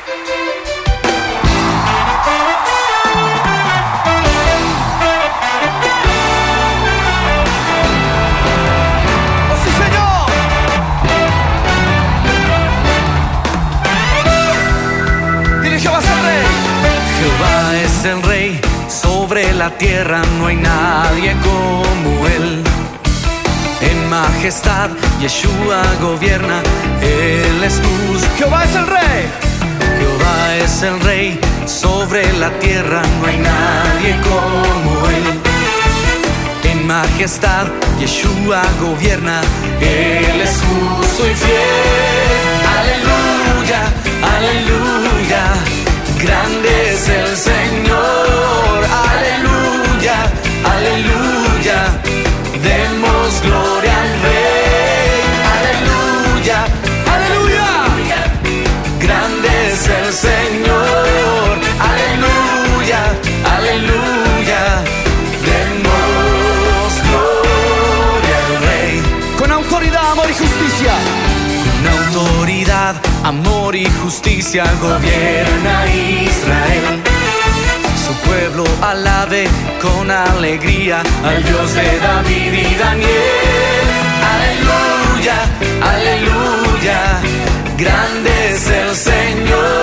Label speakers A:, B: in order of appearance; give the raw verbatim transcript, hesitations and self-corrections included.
A: El rey sobre la tierra, no hay nadie como él. En majestad Yeshua gobierna, él es justo.
B: Jehová es el rey.
A: Jehová es el rey sobre la tierra, no hay nadie como él. En majestad Yeshua gobierna, él es justo y fiel. Aleluya, aleluya. Grande es el Señor, aleluya, aleluya, demos gloria al Rey, aleluya, aleluya, grande es el Señor, aleluya, aleluya, demos gloria al Rey.
B: Con autoridad, amor y justicia.
A: Con autoridad, amor y justicia gobierna Israel. Su pueblo alabe con alegría al Dios de David y Daniel. Aleluya, aleluya, grande es el Señor.